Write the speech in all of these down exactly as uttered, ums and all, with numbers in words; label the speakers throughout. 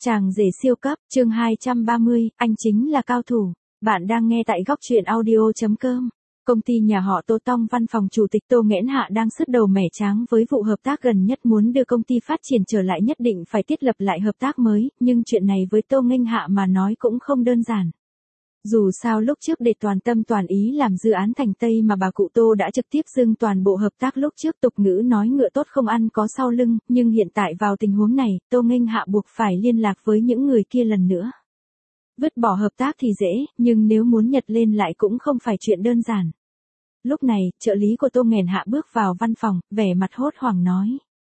Speaker 1: Chàng rể siêu cấp, chương hai trăm ba mươi, anh chính là cao thủ. Bạn đang nghe tại góc truyện audio chấm com. Công ty nhà họ Tô Tong văn phòng chủ tịch Tô Nghẽn Hạ đang sứt đầu mẻ tráng với vụ hợp tác gần nhất muốn đưa công ty phát triển trở lại nhất định phải thiết lập lại hợp tác mới, nhưng chuyện này với Tô Nghênh Hạ mà nói cũng không đơn giản. Dù sao lúc trước để toàn tâm toàn ý làm dự án thành Tây mà bà cụ Tô đã trực tiếp dưng toàn bộ hợp tác lúc trước tục ngữ nói ngựa tốt không ăn có sau lưng, nhưng hiện tại vào tình huống này, Tô Nghênh Hạ buộc phải liên lạc với những người kia lần nữa. Vứt bỏ hợp tác thì dễ, nhưng nếu muốn nhặt lên lại cũng không phải chuyện đơn giản. Lúc này, trợ lý của Tô Nghẽn Hạ bước vào văn phòng, vẻ mặt hốt hoảng nói.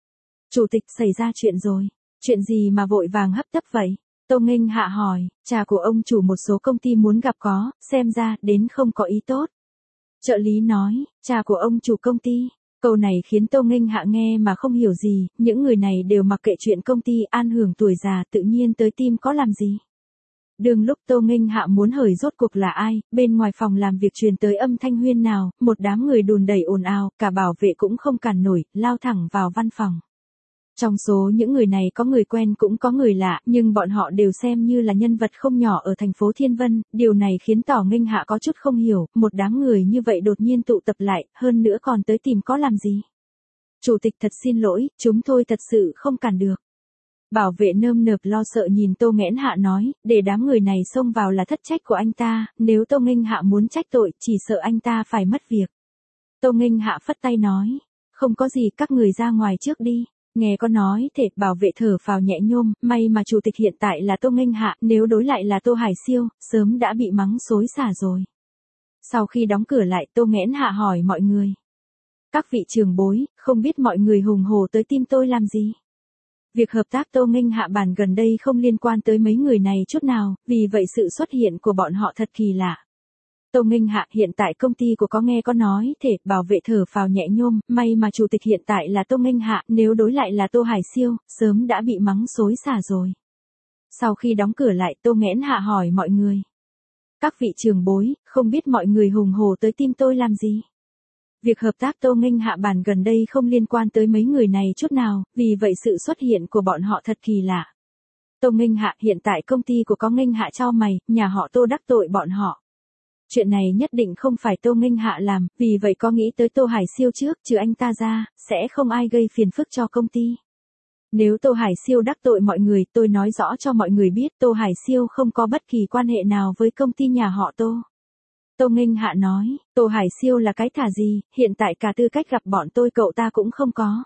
Speaker 1: Chủ tịch, xảy ra chuyện rồi. Chuyện gì mà vội vàng hấp tấp vậy? Tô Nghênh Hạ hỏi, cha của ông chủ một số công ty muốn gặp có, xem ra, đến không có ý tốt. Trợ lý nói, cha của ông chủ công ty. Câu này khiến Tô Nghênh Hạ nghe mà không hiểu gì, những người này đều mặc kệ chuyện công ty an hưởng tuổi già tự nhiên tới team có làm gì. Đường lúc Tô Nghênh Hạ muốn hỏi rốt cuộc là ai, bên ngoài phòng làm việc truyền tới âm thanh huyên nào, một đám người đùn đẩy ồn ào, cả bảo vệ cũng không cản nổi, lao thẳng vào văn phòng. Trong số những người này có người quen cũng có người lạ, nhưng bọn họ đều xem như là nhân vật không nhỏ ở thành phố Thiên Vân, điều này khiến Tô Nghênh Hạ có chút không hiểu, một đám người như vậy đột nhiên tụ tập lại, hơn nữa còn tới tìm có làm gì. Chủ tịch thật xin lỗi, chúng tôi thật sự không cản được. Bảo vệ nơm nớp lo sợ nhìn Tô Nghẽn Hạ nói, để đám người này xông vào là thất trách của anh ta, nếu Tô Nghênh Hạ muốn trách tội, chỉ sợ anh ta phải mất việc. Tô Nghênh Hạ phất tay nói, không có gì các người ra ngoài trước đi. Nghe có nói thể bảo vệ thở phào nhẹ nhôm, may mà chủ tịch hiện tại là Tô Nghênh Hạ, nếu đối lại là Tô Hải Siêu, sớm đã bị mắng xối xả rồi. Sau khi đóng cửa lại Tô Nghẽn Hạ hỏi mọi người. Các vị trưởng bối, không biết mọi người hùng hổ tới team tôi làm gì? Việc hợp tác Tô Nghênh Hạ bàn gần đây không liên quan tới mấy người này chút nào, vì vậy sự xuất hiện của bọn họ thật kỳ lạ. Tô Nghênh Hạ hiện tại công ty của có nghe có nói thể bảo vệ thở phào nhẹ nhôm, may mà chủ tịch hiện tại là Tô Nghênh Hạ, nếu đối lại là Tô Hải Siêu, sớm đã bị mắng xối xả rồi. Sau khi đóng cửa lại Tô Nghẽn Hạ hỏi mọi người. Các vị trưởng bối, không biết mọi người hùng hổ tới team tôi làm gì? Việc hợp tác Tô Nghênh Hạ bàn gần đây không liên quan tới mấy người này chút nào, vì vậy sự xuất hiện của bọn họ thật kỳ lạ. Tô Nghênh Hạ hiện tại công ty của có Nghênh Hạ cho mày, nhà họ Tô đắc tội bọn họ. Chuyện này nhất định không phải Tô Nghênh Hạ làm, vì vậy có nghĩ tới Tô Hải Siêu trước, trừ anh ta ra, sẽ không ai gây phiền phức cho công ty. Nếu Tô Hải Siêu đắc tội mọi người, tôi nói rõ cho mọi người biết Tô Hải Siêu không có bất kỳ quan hệ nào với công ty nhà họ Tô. Tô Nghênh Hạ nói, Tô Hải Siêu là cái thả gì, hiện tại cả tư cách gặp bọn tôi cậu ta cũng không có.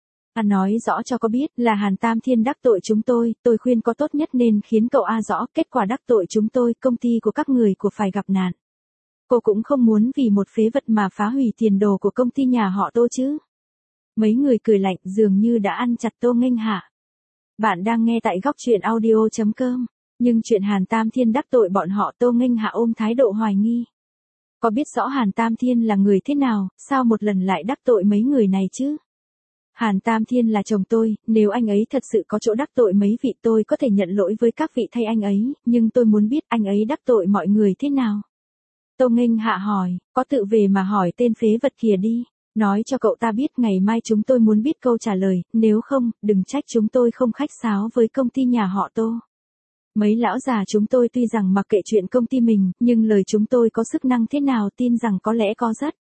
Speaker 1: A nói rõ cho có biết là Hàn Tam Thiên đắc tội chúng tôi, tôi khuyên có tốt nhất nên khiến cậu A rõ kết quả đắc tội chúng tôi, công ty của các người của phải gặp nạn. Cô cũng không muốn vì một phế vật mà phá hủy tiền đồ của công ty nhà họ Tô chứ. Mấy người cười lạnh dường như đã ăn chặt Tô Nghênh Hạ. Bạn đang nghe tại góc truyện audio chấm com, nhưng chuyện Hàn Tam Thiên đắc tội bọn họ Tô Nghênh Hạ ôm thái độ hoài nghi. Có biết rõ Hàn Tam Thiên là người thế nào, sao một lần lại đắc tội mấy người này chứ? Hàn Tam Thiên là chồng tôi, nếu anh ấy thật sự có chỗ đắc tội mấy vị tôi có thể nhận lỗi với các vị thay anh ấy, nhưng tôi muốn biết anh ấy đắc tội mọi người thế nào? Tô Nghênh Hạ hỏi, có tự về mà hỏi tên phế vật kia đi, nói cho cậu ta biết ngày mai chúng tôi muốn biết câu trả lời, nếu không, đừng trách chúng tôi không khách sáo với công ty nhà họ Tô. Mấy lão già chúng tôi tuy rằng mặc kệ chuyện công ty mình, nhưng lời chúng tôi có sức năng thế nào tin rằng có lẽ có rất.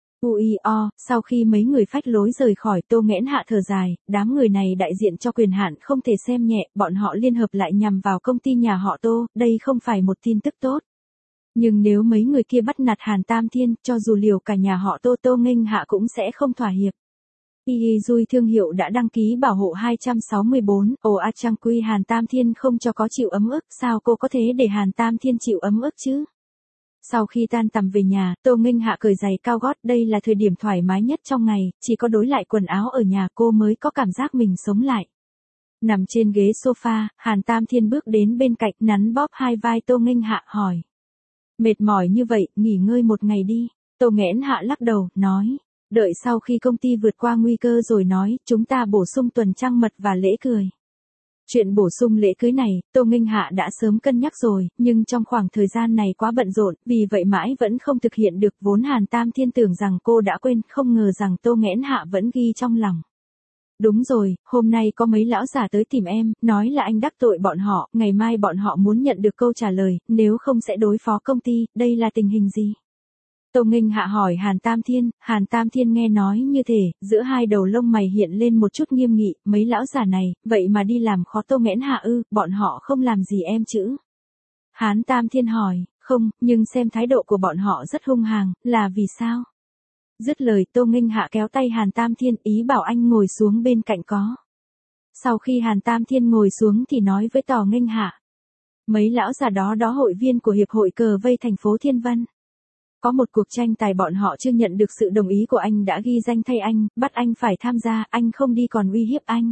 Speaker 1: Ui o, sau khi mấy người phách lối rời khỏi Tô Nghẽn Hạ thở dài, đám người này đại diện cho quyền hạn không thể xem nhẹ, bọn họ liên hợp lại nhằm vào công ty nhà họ Tô, đây không phải một tin tức tốt. Nhưng nếu mấy người kia bắt nạt Hàn Tam Thiên, cho dù liều cả nhà họ Tô Tô Nghênh Hạ cũng sẽ không thỏa hiệp. Iyui thương hiệu đã đăng ký bảo hộ hai trăm sáu mươi bốn, ồ a chăng quy Hàn Tam Thiên không cho có chịu ấm ức, sao cô có thể để Hàn Tam Thiên chịu ấm ức chứ? Sau khi tan tầm về nhà, Tô Nghênh Hạ cởi giày cao gót, đây là thời điểm thoải mái nhất trong ngày, chỉ có đối lại quần áo ở nhà cô mới có cảm giác mình sống lại. Nằm trên ghế sofa, Hàn Tam Thiên bước đến bên cạnh nắn bóp hai vai Tô Nghênh Hạ hỏi. Mệt mỏi như vậy, nghỉ ngơi một ngày đi. Tô Nghẽn Hạ lắc đầu, nói. Đợi sau khi công ty vượt qua nguy cơ rồi nói, chúng ta bổ sung tuần trăng mật và lễ cười. Chuyện bổ sung lễ cưới này, Tô Nghênh Hạ đã sớm cân nhắc rồi, nhưng trong khoảng thời gian này quá bận rộn, vì vậy mãi vẫn không thực hiện được, vốn Hàn Tam Thiên tưởng rằng cô đã quên, không ngờ rằng Tô Nghẽn Hạ vẫn ghi trong lòng. Đúng rồi, hôm nay có mấy lão già tới tìm em, nói là anh đắc tội bọn họ, ngày mai bọn họ muốn nhận được câu trả lời, nếu không sẽ đối phó công ty, đây là tình hình gì? Tô Nghênh Hạ hỏi Hàn Tam Thiên, Hàn Tam Thiên nghe nói như thế, giữa hai đầu lông mày hiện lên một chút nghiêm nghị, mấy lão già này, vậy mà đi làm khó Tô Nghẽn Hạ ư, bọn họ không làm gì em chứ? Hán Tam Thiên hỏi, không, nhưng xem thái độ của bọn họ rất hung hăng, là vì sao? Dứt lời Tô Nghênh Hạ kéo tay Hàn Tam Thiên ý bảo anh ngồi xuống bên cạnh có. Sau khi Hàn Tam Thiên ngồi xuống thì nói với Tò Nghênh Hạ. Mấy lão già đó đó hội viên của Hiệp hội Cờ Vây thành phố Thiên Vân. Có một cuộc tranh tài bọn họ chưa nhận được sự đồng ý của anh đã ghi danh thay anh, bắt anh phải tham gia, anh không đi còn uy hiếp anh.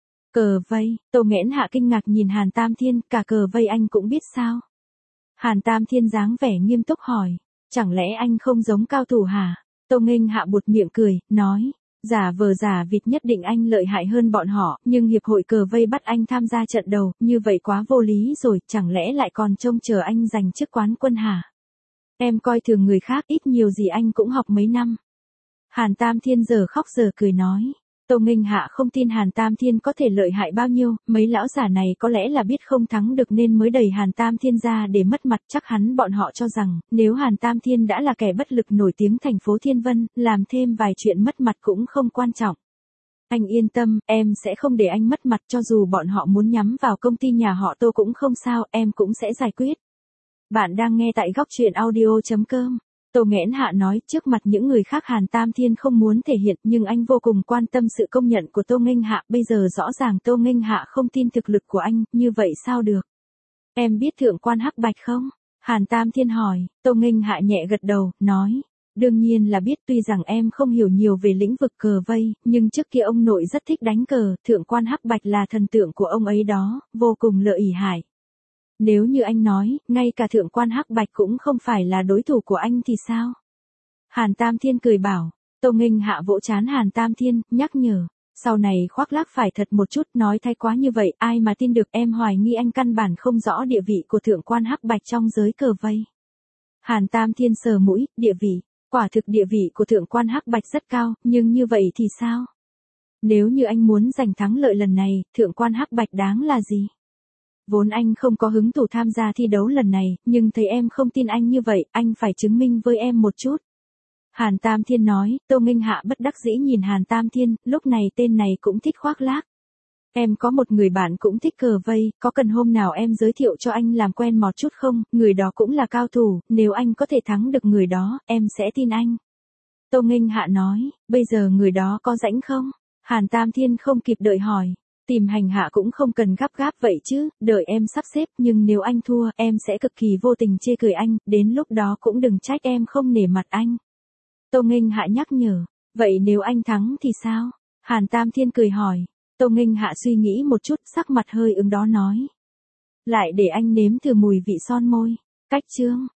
Speaker 1: Cờ vây, Tô Nghẽn Hạ kinh ngạc nhìn Hàn Tam Thiên, cả cờ vây anh cũng biết sao? Hàn Tam Thiên dáng vẻ nghiêm túc hỏi, chẳng lẽ anh không giống cao thủ hả? Tô Nghênh Hạ buột miệng cười, nói, giả vờ giả vịt nhất định anh lợi hại hơn bọn họ, nhưng hiệp hội cờ vây bắt anh tham gia trận đầu, như vậy quá vô lý rồi, chẳng lẽ lại còn trông chờ anh giành chức quán quân hả? Em coi thường người khác, ít nhiều gì anh cũng học mấy năm. Hàn Tam Thiên giờ khóc giờ cười nói. Tô Nghênh Hạ không tin Hàn Tam Thiên có thể lợi hại bao nhiêu, mấy lão giả này có lẽ là biết không thắng được nên mới đẩy Hàn Tam Thiên ra để mất mặt, chắc hắn bọn họ cho rằng, nếu Hàn Tam Thiên đã là kẻ bất lực nổi tiếng thành phố Thiên Vân, làm thêm vài chuyện mất mặt cũng không quan trọng. Anh yên tâm, em sẽ không để anh mất mặt, cho dù bọn họ muốn nhắm vào công ty nhà họ Tô cũng không sao, em cũng sẽ giải quyết. Bạn đang nghe tại góc truyện audio chấm com. Tô Nghẽn Hạ nói, trước mặt những người khác Hàn Tam Thiên không muốn thể hiện, nhưng anh vô cùng quan tâm sự công nhận của Tô Nghênh Hạ, bây giờ rõ ràng Tô Nghênh Hạ không tin thực lực của anh, như vậy sao được? Em biết thượng quan Hắc Bạch không? Hàn Tam Thiên hỏi, Tô Nghênh Hạ nhẹ gật đầu, nói, đương nhiên là biết, tuy rằng em không hiểu nhiều về lĩnh vực cờ vây, nhưng trước kia ông nội rất thích đánh cờ, thượng quan Hắc Bạch là thần tượng của ông ấy đó, vô cùng lợi ỷ hại. Nếu như anh nói, ngay cả thượng quan Hắc Bạch cũng không phải là đối thủ của anh thì sao? Hàn Tam Thiên cười bảo, Tô Nghênh Hạ vỗ trán Hàn Tam Thiên, nhắc nhở, sau này khoác lác phải thật một chút, nói thái quá như vậy, ai mà tin được, em hoài nghi anh căn bản không rõ địa vị của thượng quan Hắc Bạch trong giới cờ vây. Hàn Tam Thiên sờ mũi, địa vị, quả thực địa vị của thượng quan Hắc Bạch rất cao, nhưng như vậy thì sao? Nếu như anh muốn giành thắng lợi lần này, thượng quan Hắc Bạch đáng là gì? Vốn anh không có hứng thú tham gia thi đấu lần này, nhưng thấy em không tin anh như vậy, anh phải chứng minh với em một chút. Hàn Tam Thiên nói, Tô Nghênh Hạ bất đắc dĩ nhìn Hàn Tam Thiên, lúc này tên này cũng thích khoác lác. Em có một người bạn cũng thích cờ vây, có cần hôm nào em giới thiệu cho anh làm quen một chút không, người đó cũng là cao thủ, nếu anh có thể thắng được người đó, em sẽ tin anh. Tô Nghênh Hạ nói, bây giờ người đó có rảnh không? Hàn Tam Thiên không kịp đợi hỏi. Tìm hành hạ cũng không cần gấp gáp vậy chứ, đợi em sắp xếp, nhưng nếu anh thua, em sẽ cực kỳ vô tình chê cười anh, đến lúc đó cũng đừng trách em không nể mặt anh. Tô Nghênh Hạ nhắc nhở, vậy nếu anh thắng thì sao? Hàn Tam Thiên cười hỏi, Tô Nghênh Hạ suy nghĩ một chút, sắc mặt hơi ửng đó nói. Lại để anh nếm thử mùi vị son môi, cách chương.